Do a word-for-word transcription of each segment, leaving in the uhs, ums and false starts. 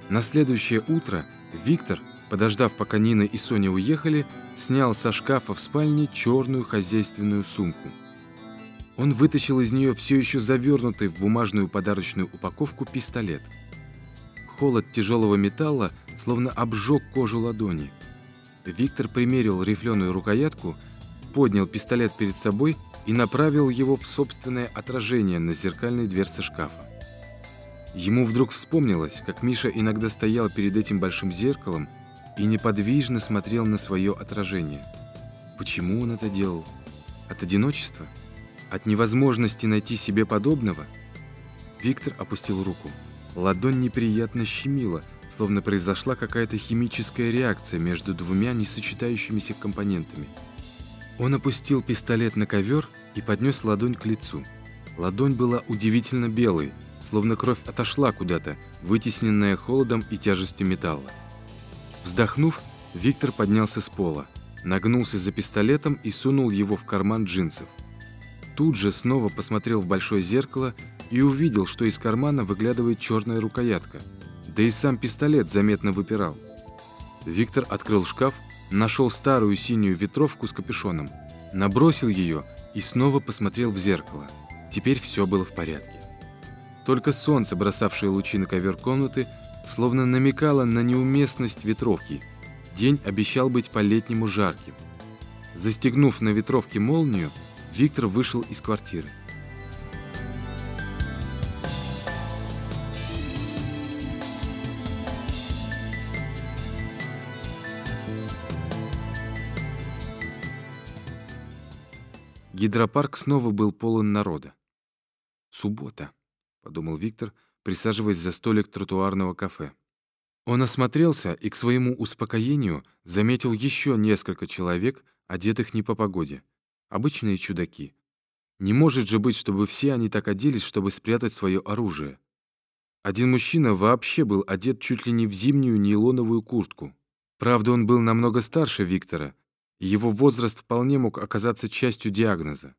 На следующее утро Виктор, подождав, пока Нина и Соня уехали, снял со шкафа в спальне черную хозяйственную сумку. Он вытащил из нее все еще завернутый в бумажную подарочную упаковку пистолет. Холод тяжелого металла словно обжег кожу ладони. Виктор примерил рифленую рукоятку, поднял пистолет перед собой и направил его в собственное отражение на зеркальной дверце шкафа. Ему вдруг вспомнилось, как Миша иногда стоял перед этим большим зеркалом и неподвижно смотрел на свое отражение. Почему он это делал? От одиночества? От невозможности найти себе подобного? Виктор опустил руку. Ладонь неприятно щемила, словно произошла какая-то химическая реакция между двумя несочетающимися компонентами. Он опустил пистолет на ковер и поднес ладонь к лицу. Ладонь была удивительно белой, словно кровь отошла куда-то, вытесненная холодом и тяжестью металла. Вздохнув, Виктор поднялся с пола, нагнулся за пистолетом и сунул его в карман джинсов. Тут же снова посмотрел в большое зеркало и увидел, что из кармана выглядывает черная рукоятка, да и сам пистолет заметно выпирал. Виктор открыл шкаф, нашел старую синюю ветровку с капюшоном, набросил ее и снова посмотрел в зеркало. Теперь все было в порядке. Только солнце, бросавшее лучи на ковер комнаты, словно намекало на неуместность ветровки. День обещал быть по-летнему жарким. Застегнув на ветровке молнию, Виктор вышел из квартиры. Гидропарк снова был полон народа. «Суббота», — подумал Виктор, присаживаясь за столик тротуарного кафе. Он осмотрелся и, к своему успокоению, заметил еще несколько человек, одетых не по погоде. Обычные чудаки. Не может же быть, чтобы все они так оделись, чтобы спрятать свое оружие. Один мужчина вообще был одет чуть ли не в зимнюю нейлоновую куртку. Правда, он был намного старше Виктора, и его возраст вполне мог оказаться частью диагноза.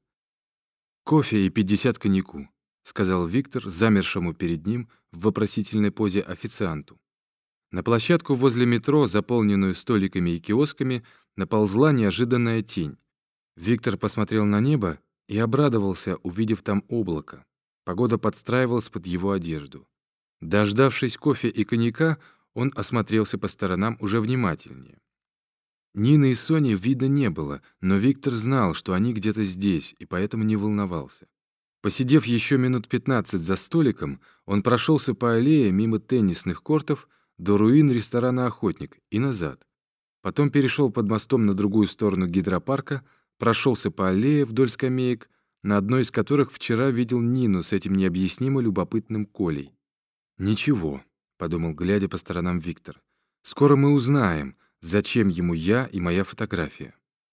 «Кофе и пятьдесят коньяку», — сказал Виктор, замершему перед ним в вопросительной позе официанту. На площадку возле метро, заполненную столиками и киосками, наползла неожиданная тень. Виктор посмотрел на небо и обрадовался, увидев там облако. Погода подстраивалась под его одежду. Дождавшись кофе и коньяка, он осмотрелся по сторонам уже внимательнее. Нины и Сони видно не было, но Виктор знал, что они где-то здесь, и поэтому не волновался. Посидев еще минут пятнадцать за столиком, он прошелся по аллее мимо теннисных кортов до руин ресторана «Охотник» и назад. Потом перешел под мостом на другую сторону гидропарка, прошелся по аллее вдоль скамеек, на одной из которых вчера видел Нину с этим необъяснимо любопытным Колей. «Ничего», — подумал, глядя по сторонам Виктор, — «скоро мы узнаем, зачем ему я и моя фотография».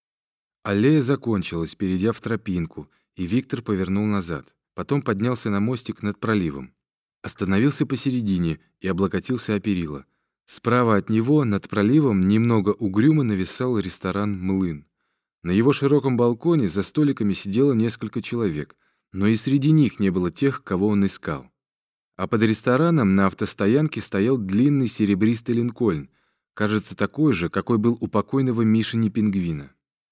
Аллея закончилась, перейдя в тропинку, и Виктор повернул назад. Потом поднялся на мостик над проливом. Остановился посередине и облокотился о перила. Справа от него, над проливом, немного угрюмо нависал ресторан «Млын». На его широком балконе за столиками сидело несколько человек, но и среди них не было тех, кого он искал. А под рестораном на автостоянке стоял длинный серебристый линкольн, кажется, такой же, какой был у покойного Мишени-пингвина.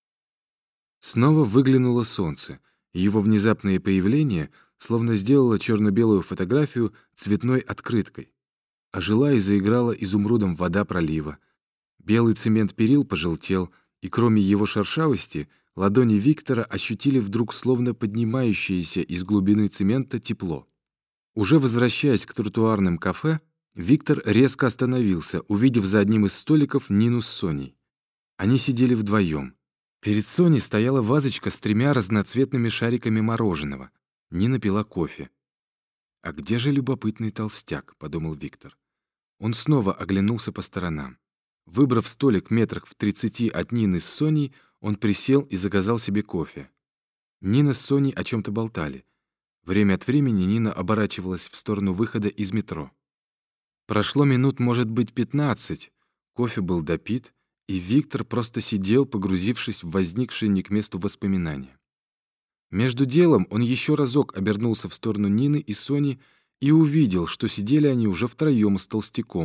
Снова выглянуло солнце, и его внезапное появление словно сделало черно-белую фотографию цветной открыткой. Ожила и заиграла изумрудом вода пролива. Белый цемент перил пожелтел, и кроме его шершавости, ладони Виктора ощутили вдруг словно поднимающееся из глубины цемента тепло. Уже возвращаясь к тротуарным кафе, Виктор резко остановился, увидев за одним из столиков Нину с Соней. Они сидели вдвоем. Перед Соней стояла вазочка с тремя разноцветными шариками мороженого. Нина пила кофе. «А где же любопытный толстяк?» — подумал Виктор. Он снова оглянулся по сторонам. Выбрав столик метрах в тридцати от Нины с Соней, он присел и заказал себе кофе. Нина с Соней о чем-то болтали. Время от времени Нина оборачивалась в сторону выхода из метро. Прошло минут, может быть, пятнадцать. Кофе был допит, и Виктор просто сидел, погрузившись в возникшие не к месту воспоминания. Между делом он еще разок обернулся в сторону Нины и Сони и увидел, что сидели они уже втроем с толстяком,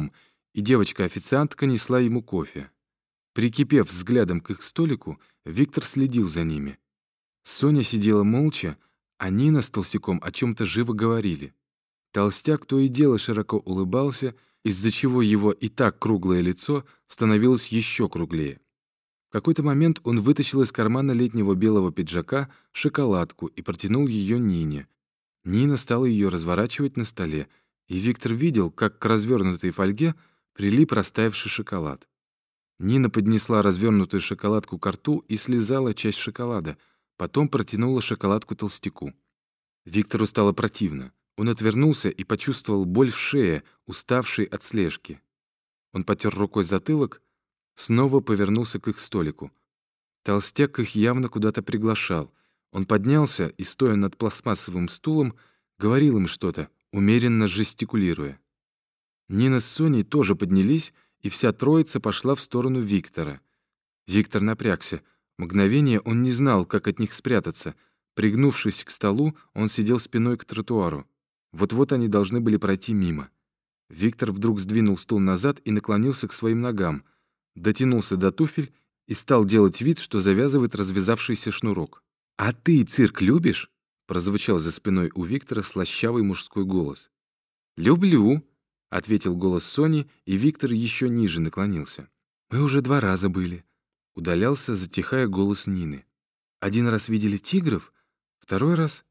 и девочка-официантка несла ему кофе. Прикипев взглядом к их столику, Виктор следил за ними. Соня сидела молча, а Нина с Толстяком о чем-то живо говорили. Толстяк то и дело широко улыбался, из-за чего его и так круглое лицо становилось еще круглее. В какой-то момент он вытащил из кармана летнего белого пиджака шоколадку и протянул ее Нине. Нина стала ее разворачивать на столе, и Виктор видел, как к развернутой фольге прилип растаявший шоколад. Нина поднесла развернутую шоколадку ко рту и слезала часть шоколада, потом протянула шоколадку Толстяку. Виктору стало противно. Он отвернулся и почувствовал боль в шее, уставшей от слежки. Он потер рукой затылок, снова повернулся к их столику. Толстяк их явно куда-то приглашал. Он поднялся и, стоя над пластмассовым стулом, говорил им что-то, умеренно жестикулируя. Нина с Соней тоже поднялись, и вся троица пошла в сторону Виктора. Виктор напрягся. Мгновение он не знал, как от них спрятаться. Пригнувшись к столу, он сидел спиной к тротуару. Вот-вот они должны были пройти мимо. Виктор вдруг сдвинул стул назад и наклонился к своим ногам, дотянулся до туфель и стал делать вид, что завязывает развязавшийся шнурок. «А ты цирк любишь?» — прозвучал за спиной у Виктора слащавый мужской голос. «Люблю», — ответил голос Сони, и Виктор еще ниже наклонился. «Мы уже два раза были», — удалялся, затихая голос Нины. «Один раз видели тигров, второй раз...»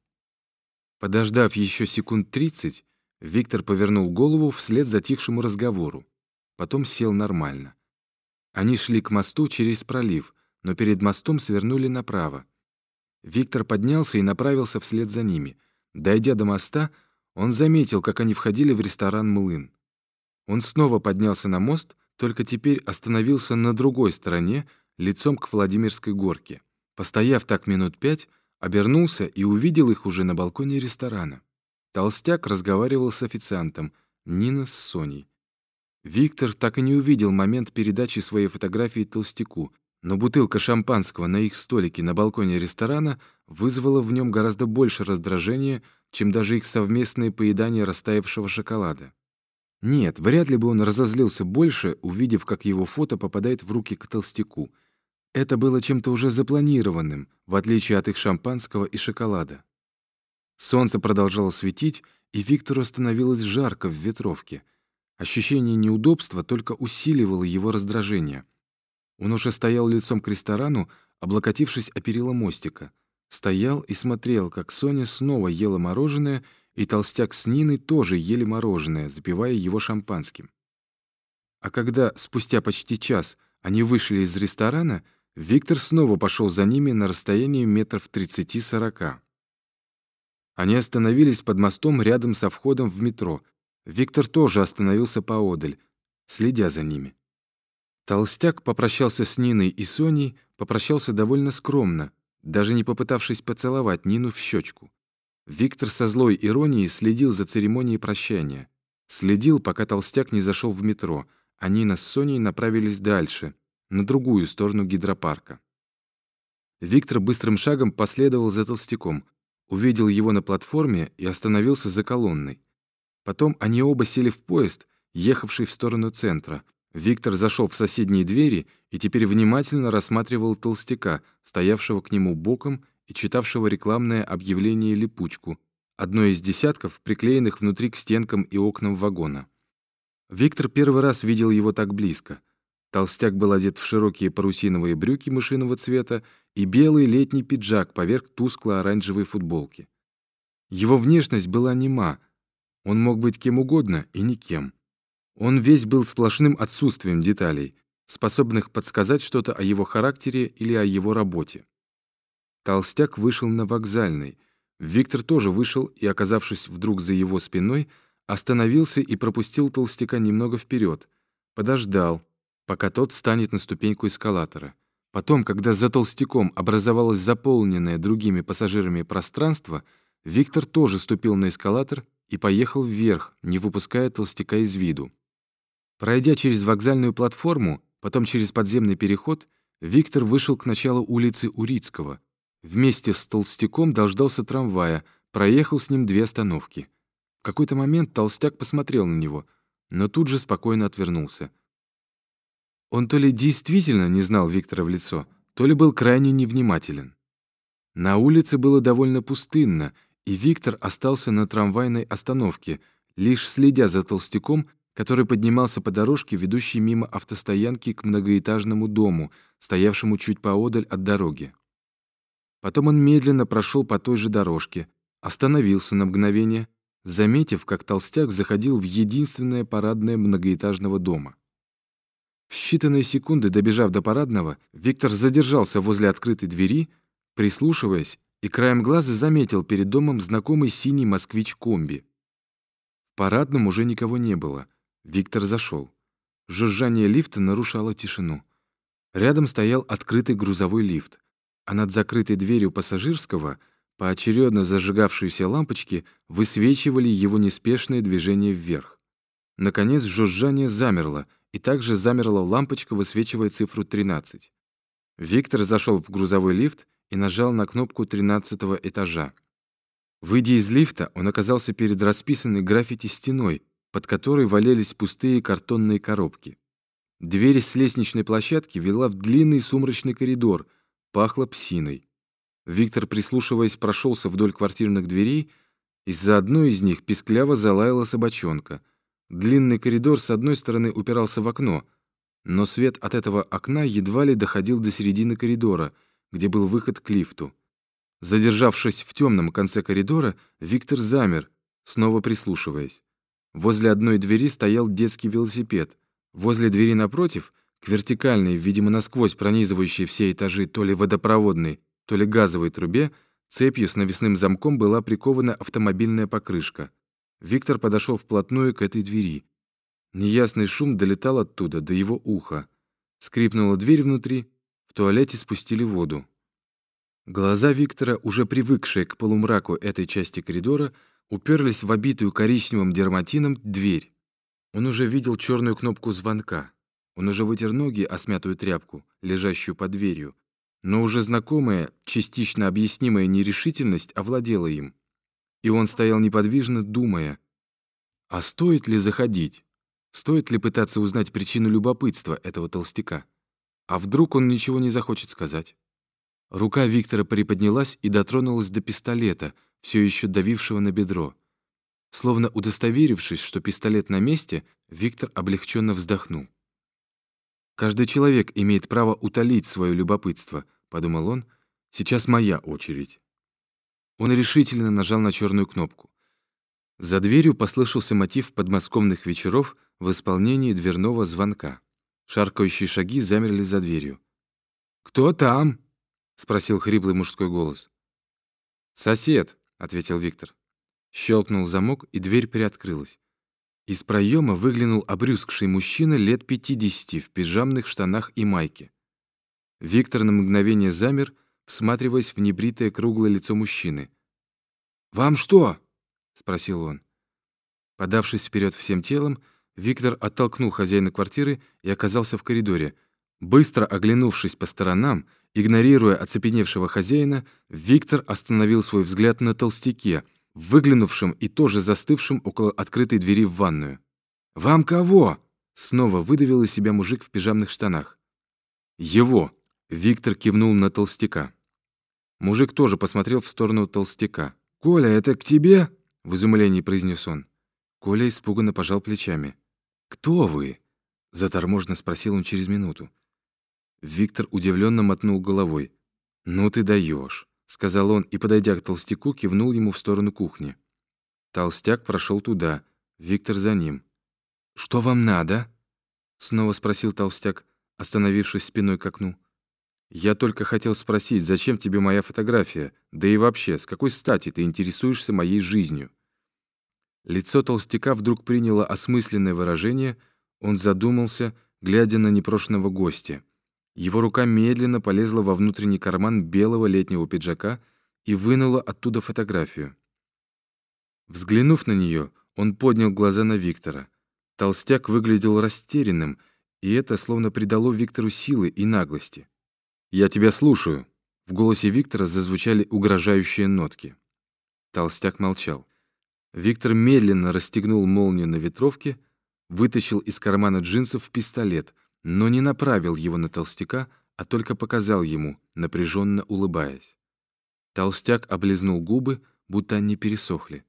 Подождав еще секунд тридцать, Виктор повернул голову вслед затихшему разговору. Потом сел нормально. Они шли к мосту через пролив, но перед мостом свернули направо. Виктор поднялся и направился вслед за ними. Дойдя до моста, он заметил, как они входили в ресторан «Млын». Он снова поднялся на мост, только теперь остановился на другой стороне, лицом к Владимирской горке. Постояв так минут пять, обернулся и увидел их уже на балконе ресторана. Толстяк разговаривал с официантом, Нина с Соней. Виктор так и не увидел момент передачи своей фотографии Толстяку, но бутылка шампанского на их столике на балконе ресторана вызвала в нем гораздо больше раздражения, чем даже их совместное поедание растаявшего шоколада. Нет, вряд ли бы он разозлился больше, увидев, как его фото попадает в руки к Толстяку. Это было чем-то уже запланированным, в отличие от их шампанского и шоколада. Солнце продолжало светить, и Виктору становилось жарко в ветровке. Ощущение неудобства только усиливало его раздражение. Он уже стоял лицом к ресторану, облокотившись о перила мостика. Стоял и смотрел, как Соня снова ела мороженое, и Толстяк с Ниной тоже ели мороженое, запивая его шампанским. А когда, спустя почти час, они вышли из ресторана, Виктор снова пошел за ними на расстоянии метров тридцати-сорока. Они остановились под мостом рядом со входом в метро. Виктор тоже остановился поодаль, следя за ними. Толстяк попрощался с Ниной и Соней, попрощался довольно скромно, даже не попытавшись поцеловать Нину в щечку. Виктор со злой иронией следил за церемонией прощания. Следил, пока Толстяк не зашел в метро, а Нина с Соней направились дальше, на другую сторону гидропарка. Виктор быстрым шагом последовал за Толстяком, увидел его на платформе и остановился за колонной. Потом они оба сели в поезд, ехавший в сторону центра. Виктор зашел в соседние двери и теперь внимательно рассматривал Толстяка, стоявшего к нему боком и читавшего рекламное объявление «Липучку», одно из десятков, приклеенных внутри к стенкам и окнам вагона. Виктор первый раз видел его так близко. Толстяк был одет в широкие парусиновые брюки мышиного цвета и белый летний пиджак поверх тускло-оранжевой футболки. Его внешность была нема. Он мог быть кем угодно и никем. Он весь был сплошным отсутствием деталей, способных подсказать что-то о его характере или о его работе. Толстяк вышел на Вокзальной. Виктор тоже вышел и, оказавшись вдруг за его спиной, остановился и пропустил Толстяка немного вперед, подождал, пока тот встанет на ступеньку эскалатора. Потом, когда за Толстяком образовалось заполненное другими пассажирами пространство, Виктор тоже ступил на эскалатор и поехал вверх, не выпуская Толстяка из виду. Пройдя через вокзальную платформу, потом через подземный переход, Виктор вышел к началу улицы Урицкого. Вместе с Толстяком дождался трамвая, проехал с ним две остановки. В какой-то момент Толстяк посмотрел на него. но тут же спокойно отвернулся. Он то ли действительно не знал Виктора в лицо, то ли был крайне невнимателен. На улице было довольно пустынно, и Виктор остался на трамвайной остановке, лишь следя за толстяком, который поднимался по дорожке, ведущей мимо автостоянки к многоэтажному дому, стоявшему чуть поодаль от дороги. Потом он медленно прошел по той же дорожке, остановился на мгновение, заметив, как толстяк заходил в единственное парадное многоэтажного дома. В считанные секунды, добежав до парадного, Виктор задержался возле открытой двери, прислушиваясь, и краем глаза заметил перед домом знакомый синий москвич-комби. В парадном уже никого не было. Виктор зашел. Жужжание лифта нарушало тишину. Рядом стоял открытый грузовой лифт, а над закрытой дверью пассажирского поочередно зажигавшиеся лампочки высвечивали его неспешное движение вверх. Наконец жужжание замерло, и также замерла лампочка, высвечивая цифру тринадцать. Виктор зашел в грузовой лифт и нажал на кнопку тринадцатого этажа. Выйдя из лифта, он оказался перед расписанной граффити стеной, под которой валялись пустые картонные коробки. Дверь с лестничной площадки вела в длинный сумрачный коридор, пахло псиной. Виктор, прислушиваясь, прошелся вдоль квартирных дверей, из-за одной из них пискляво залаяла собачонка. Длинный коридор с одной стороны упирался в окно, но свет от этого окна едва ли доходил до середины коридора, где был выход к лифту. Задержавшись в темном конце коридора, Виктор замер, снова прислушиваясь. Возле одной двери стоял детский велосипед. Возле двери напротив, к вертикальной, видимо, насквозь пронизывающей все этажи то ли водопроводной, то ли газовой трубе, цепью с навесным замком была прикована автомобильная покрышка. Виктор подошел вплотную к этой двери. Неясный шум долетал оттуда до его уха. Скрипнула дверь внутри, в туалете спустили воду. Глаза Виктора, уже привыкшие к полумраку этой части коридора, уперлись в обитую коричневым дерматином дверь. Он уже видел черную кнопку звонка. Он уже вытер ноги о смятую тряпку, лежащую под дверью. Но уже знакомая, частично объяснимая нерешительность овладела им. И он стоял неподвижно, думая, а стоит ли заходить? Стоит ли пытаться узнать причину любопытства этого толстяка? А вдруг он ничего не захочет сказать? Рука Виктора приподнялась и дотронулась до пистолета, все еще давившего на бедро. Словно удостоверившись, что пистолет на месте, Виктор облегченно вздохнул. «Каждый человек имеет право утолить свое любопытство», — подумал он, — «сейчас моя очередь». Он решительно нажал на черную кнопку. За дверью послышался мотив подмосковных вечеров в исполнении дверного звонка. Шаркающие шаги замерли за дверью. «Кто там?» — спросил хриплый мужской голос. «Сосед», — ответил Виктор. Щелкнул замок, и дверь приоткрылась. Из проема выглянул обрюзгший мужчина лет пятидесяти в пижамных штанах и майке. Виктор на мгновение замер, всматриваясь в небритое круглое лицо мужчины. «Вам что?» — спросил он. Подавшись вперед всем телом, Виктор оттолкнул хозяина квартиры и оказался в коридоре. Быстро оглянувшись по сторонам, игнорируя оцепеневшего хозяина, Виктор остановил свой взгляд на толстяке, выглянувшем и тоже застывшем около открытой двери в ванную. «Вам кого?» — снова выдавил из себя мужик в пижамных штанах. «Его!» — Виктор кивнул на толстяка. Мужик тоже посмотрел в сторону толстяка. «Коля, это к тебе?» — в изумлении произнес он. Коля испуганно пожал плечами. «Кто вы?» — заторможенно спросил он через минуту. Виктор удивленно мотнул головой. «Ну ты даешь», — сказал он и, подойдя к толстяку, кивнул ему в сторону кухни. Толстяк прошел туда, Виктор за ним. «Что вам надо?» — снова спросил толстяк, остановившись спиной к окну. «Я только хотел спросить, зачем тебе моя фотография? Да и вообще, с какой стати ты интересуешься моей жизнью?» Лицо толстяка вдруг приняло осмысленное выражение, он задумался, глядя на непрошенного гостя. Его рука медленно полезла во внутренний карман белого летнего пиджака и вынула оттуда фотографию. Взглянув на нее, он поднял глаза на Виктора. Толстяк выглядел растерянным, и это словно придало Виктору силы и наглости. «Я тебя слушаю». В голосе Виктора зазвучали угрожающие нотки. Толстяк молчал. Виктор медленно расстегнул молнию на ветровке, вытащил из кармана джинсов пистолет, но не направил его на толстяка, а только показал ему, напряженно улыбаясь. Толстяк облизнул губы, будто они пересохли.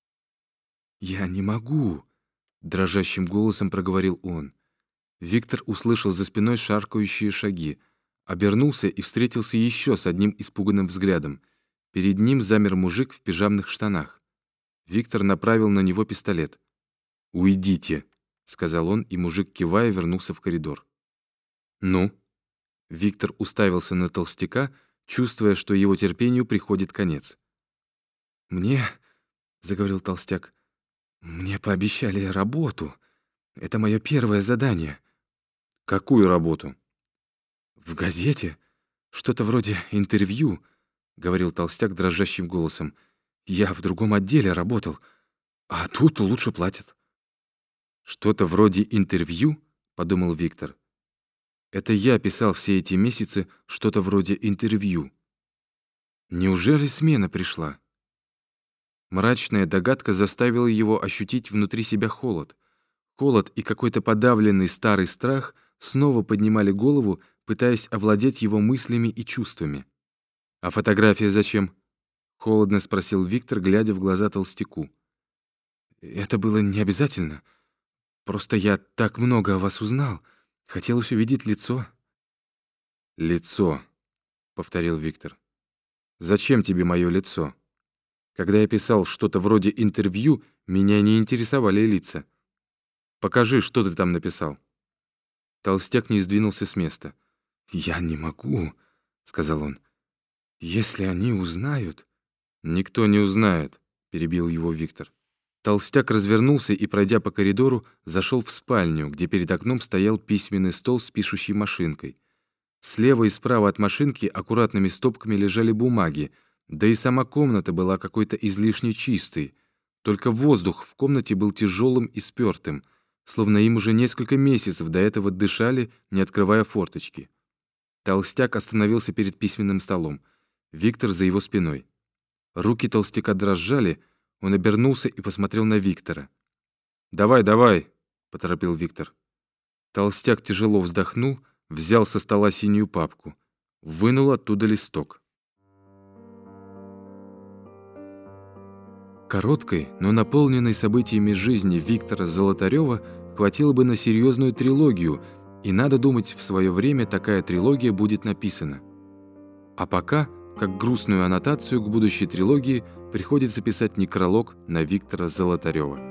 «Я не могу», — дрожащим голосом проговорил он. Виктор услышал за спиной шаркающие шаги, обернулся и встретился еще с одним испуганным взглядом. Перед ним замер мужик в пижамных штанах. Виктор направил на него пистолет. «Уйдите», — сказал он, и мужик, кивая, вернулся в коридор. «Ну?» Виктор уставился на толстяка, чувствуя, что его терпению приходит конец. «Мне, — заговорил толстяк, — мне пообещали работу. Это мое первое задание». «Какую работу?» «В газете. Что-то вроде интервью», — говорил толстяк дрожащим голосом. «Я в другом отделе работал, а тут лучше платят». «Что-то вроде интервью?» — подумал Виктор. «Это я писал все эти месяцы что-то вроде интервью. Неужели смена пришла?» Мрачная догадка заставила его ощутить внутри себя холод. Холод и какой-то подавленный старый страх снова поднимали голову, пытаясь овладеть его мыслями и чувствами. «А фотография зачем?» — холодно спросил Виктор, глядя в глаза толстяку. «Это было не обязательно. Просто я так много о вас узнал. Хотелось увидеть лицо». «Лицо», — повторил Виктор. «Зачем тебе мое лицо? Когда я писал что-то вроде интервью, меня не интересовали лица. Покажи, что ты там написал». Толстяк не сдвинулся с места. «Я не могу», — сказал он. «Если они узнают...» «Никто не узнает», — перебил его Виктор. Толстяк развернулся и, пройдя по коридору, зашел в спальню, где перед окном стоял письменный стол с пишущей машинкой. Слева и справа от машинки аккуратными стопками лежали бумаги, да и сама комната была какой-то излишне чистой. Только воздух в комнате был тяжелым и спёртым, словно им уже несколько месяцев до этого дышали, не открывая форточки. Толстяк остановился перед письменным столом. Виктор за его спиной. Руки толстяка дрожали, он обернулся и посмотрел на Виктора. «Давай, давай!» — поторопил Виктор. Толстяк тяжело вздохнул, взял со стола синюю папку, вынул оттуда листок. Короткой, но наполненной событиями жизни Виктора Золотарёва хватило бы на серьезную трилогию, и, надо думать, в свое время такая трилогия будет написана. А пока, как грустную аннотацию к будущей трилогии, приходится писать некролог на Виктора Золотарёва.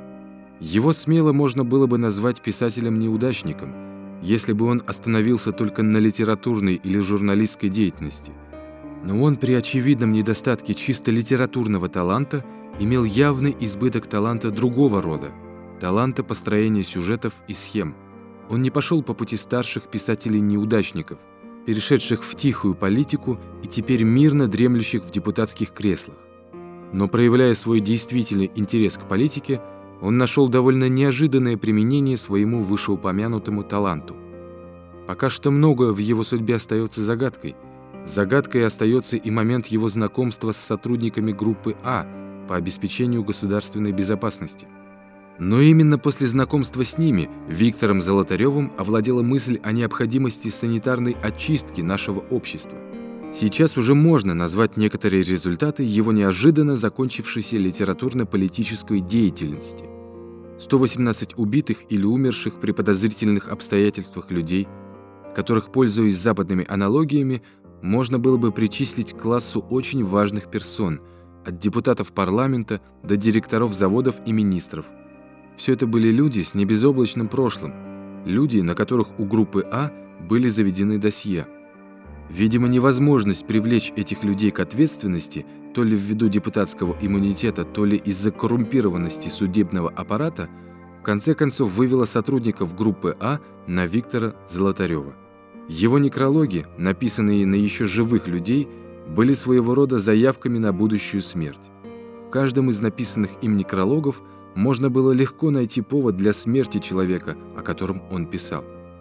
Его смело можно было бы назвать писателем-неудачником, если бы он остановился только на литературной или журналистской деятельности. Но он при очевидном недостатке чисто литературного таланта имел явный избыток таланта другого рода, таланта построения сюжетов и схем. Он не пошел по пути старших писателей-неудачников, перешедших в тихую политику и теперь мирно дремлющих в депутатских креслах. Но, проявляя свой действительный интерес к политике, он нашел довольно неожиданное применение своему вышеупомянутому таланту. Пока что многое в его судьбе остается загадкой. Загадкой остается и момент его знакомства с сотрудниками группы А по обеспечению государственной безопасности. Но именно после знакомства с ними Виктором Золотарёвым овладела мысль о необходимости санитарной очистки нашего общества. Сейчас уже можно назвать некоторые результаты его неожиданно закончившейся литературно-политической деятельности. сто восемнадцать убитых или умерших при подозрительных обстоятельствах людей, которых, пользуясь западными аналогиями, можно было бы причислить к классу очень важных персон, от депутатов парламента до директоров заводов и министров. Все это были люди с небезоблачным прошлым, люди, на которых у группы А были заведены досье. Видимо, невозможность привлечь этих людей к ответственности, то ли ввиду депутатского иммунитета, то ли из-за коррумпированности судебного аппарата, в конце концов вывела сотрудников группы А на Виктора Золотарёва. Его некрологи, написанные на еще живых людей, были своего рода заявками на будущую смерть. В каждом из написанных им некрологов можно было легко найти повод для смерти человека, о котором он писал.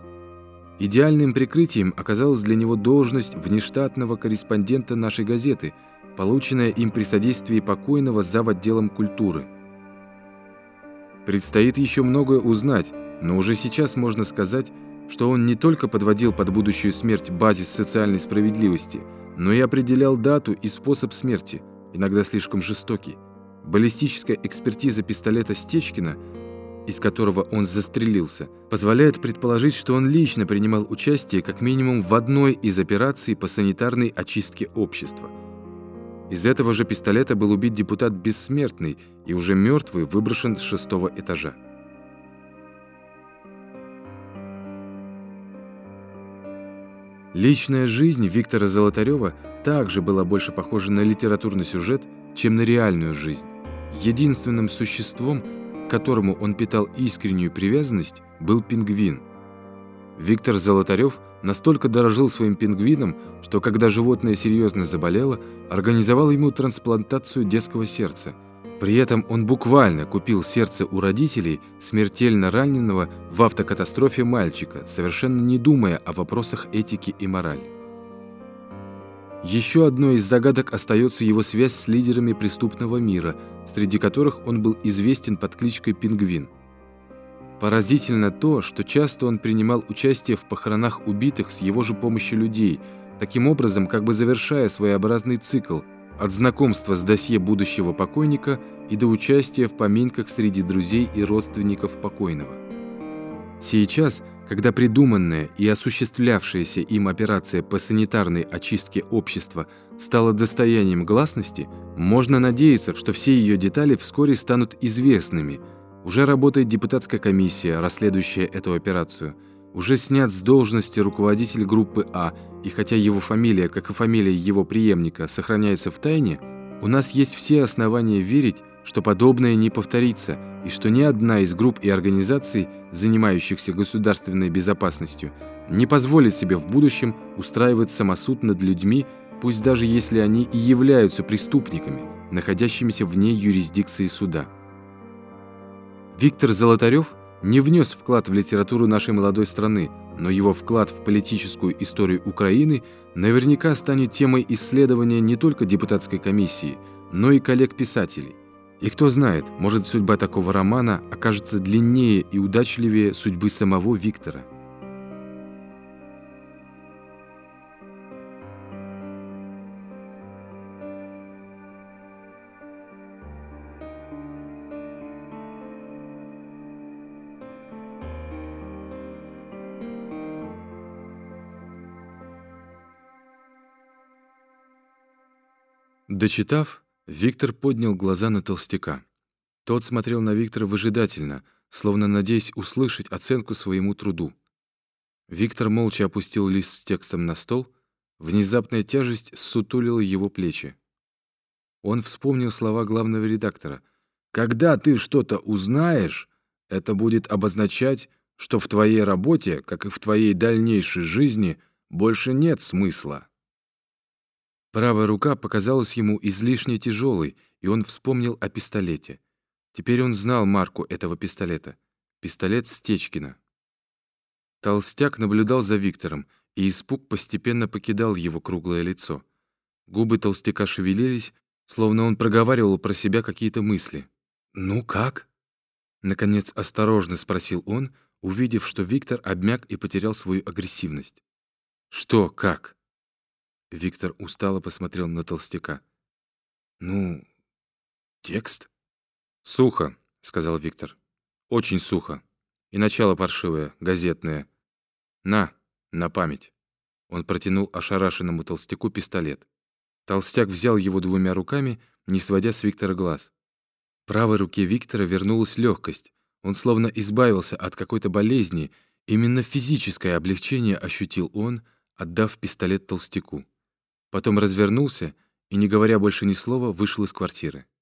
Идеальным прикрытием оказалась для него должность внештатного корреспондента нашей газеты, полученная им при содействии покойного зав. Отделом культуры. Предстоит еще многое узнать, но уже сейчас можно сказать, что он не только подводил под будущую смерть базис социальной справедливости, но и определял дату и способ смерти, иногда слишком жестокий. Баллистическая экспертиза пистолета Стечкина, из которого он застрелился, позволяет предположить, что он лично принимал участие как минимум в одной из операций по санитарной очистке общества. Из этого же пистолета был убит депутат Бессмертный и уже мертвый выброшен с шестого этажа. Личная жизнь Виктора Золотарева также была больше похожа на литературный сюжет, чем на реальную жизнь. Единственным существом, к которому он питал искреннюю привязанность, был пингвин. Виктор Золотарев настолько дорожил своим пингвином, что когда животное серьезно заболело, организовал ему трансплантацию детского сердца. При этом он буквально купил сердце у родителей смертельно раненого в автокатастрофе мальчика, совершенно не думая о вопросах этики и морали. Еще одной из загадок остается его связь с лидерами преступного мира, среди которых он был известен под кличкой Пингвин. Поразительно то, что часто он принимал участие в похоронах убитых с его же помощью людей, таким образом как бы завершая своеобразный цикл от знакомства с досье будущего покойника и до участия в поминках среди друзей и родственников покойного. Сейчас, когда придуманная и осуществлявшаяся им операция по санитарной очистке общества стала достоянием гласности, можно надеяться, что все ее детали вскоре станут известными. Уже работает депутатская комиссия, расследующая эту операцию. Уже снят с должности руководитель группы А, и хотя его фамилия, как и фамилия его преемника, сохраняется в тайне, у нас есть все основания верить, что подобное не повторится, и что ни одна из групп и организаций, занимающихся государственной безопасностью, не позволит себе в будущем устраивать самосуд над людьми, пусть даже если они и являются преступниками, находящимися вне юрисдикции суда. Виктор Золотарев не внес вклад в литературу нашей молодой страны, но его вклад в политическую историю Украины наверняка станет темой исследования не только депутатской комиссии, но и коллег-писателей. И кто знает, может, судьба такого романа окажется длиннее и удачливее судьбы самого Виктора. Дочитав, Виктор поднял глаза на толстяка. Тот смотрел на Виктора выжидательно, словно надеясь услышать оценку своему труду. Виктор молча опустил лист с текстом на стол, внезапная тяжесть ссутулила его плечи. Он вспомнил слова главного редактора. «Когда ты что-то узнаешь, это будет обозначать, что в твоей работе, как и в твоей дальнейшей жизни, больше нет смысла». Правая рука показалась ему излишне тяжелой, и он вспомнил о пистолете. Теперь он знал марку этого пистолета. Пистолет Стечкина. Толстяк наблюдал за Виктором, и испуг постепенно покидал его круглое лицо. Губы толстяка шевелились, словно он проговаривал про себя какие-то мысли. «Ну как?» Наконец осторожно спросил он, увидев, что Виктор обмяк и потерял свою агрессивность. «Что, как?» Виктор устало посмотрел на толстяка. «Ну, текст?» «Сухо», — сказал Виктор. «Очень сухо. И начало паршивое, газетное. На, на память». Он протянул ошарашенному толстяку пистолет. Толстяк взял его двумя руками, не сводя с Виктора глаз. В правой руке Виктора вернулась легкость. Он словно избавился от какой-то болезни. Именно физическое облегчение ощутил он, отдав пистолет толстяку. Потом развернулся и, не говоря больше ни слова, вышел из квартиры.